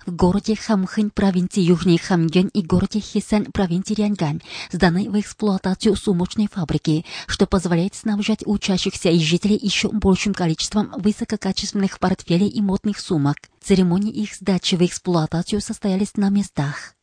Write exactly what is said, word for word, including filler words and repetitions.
в городе Хамхын провинции Южный Хамгён и городе Хесан провинции Рянгань сданы в эксплуатацию сумочной фабрики, что позволяет снабжать учащихся и жителей еще большим количеством высококачественных портфелей и модных сумок. Церемонии их сдачи в эксплуатацию состоялись на местах.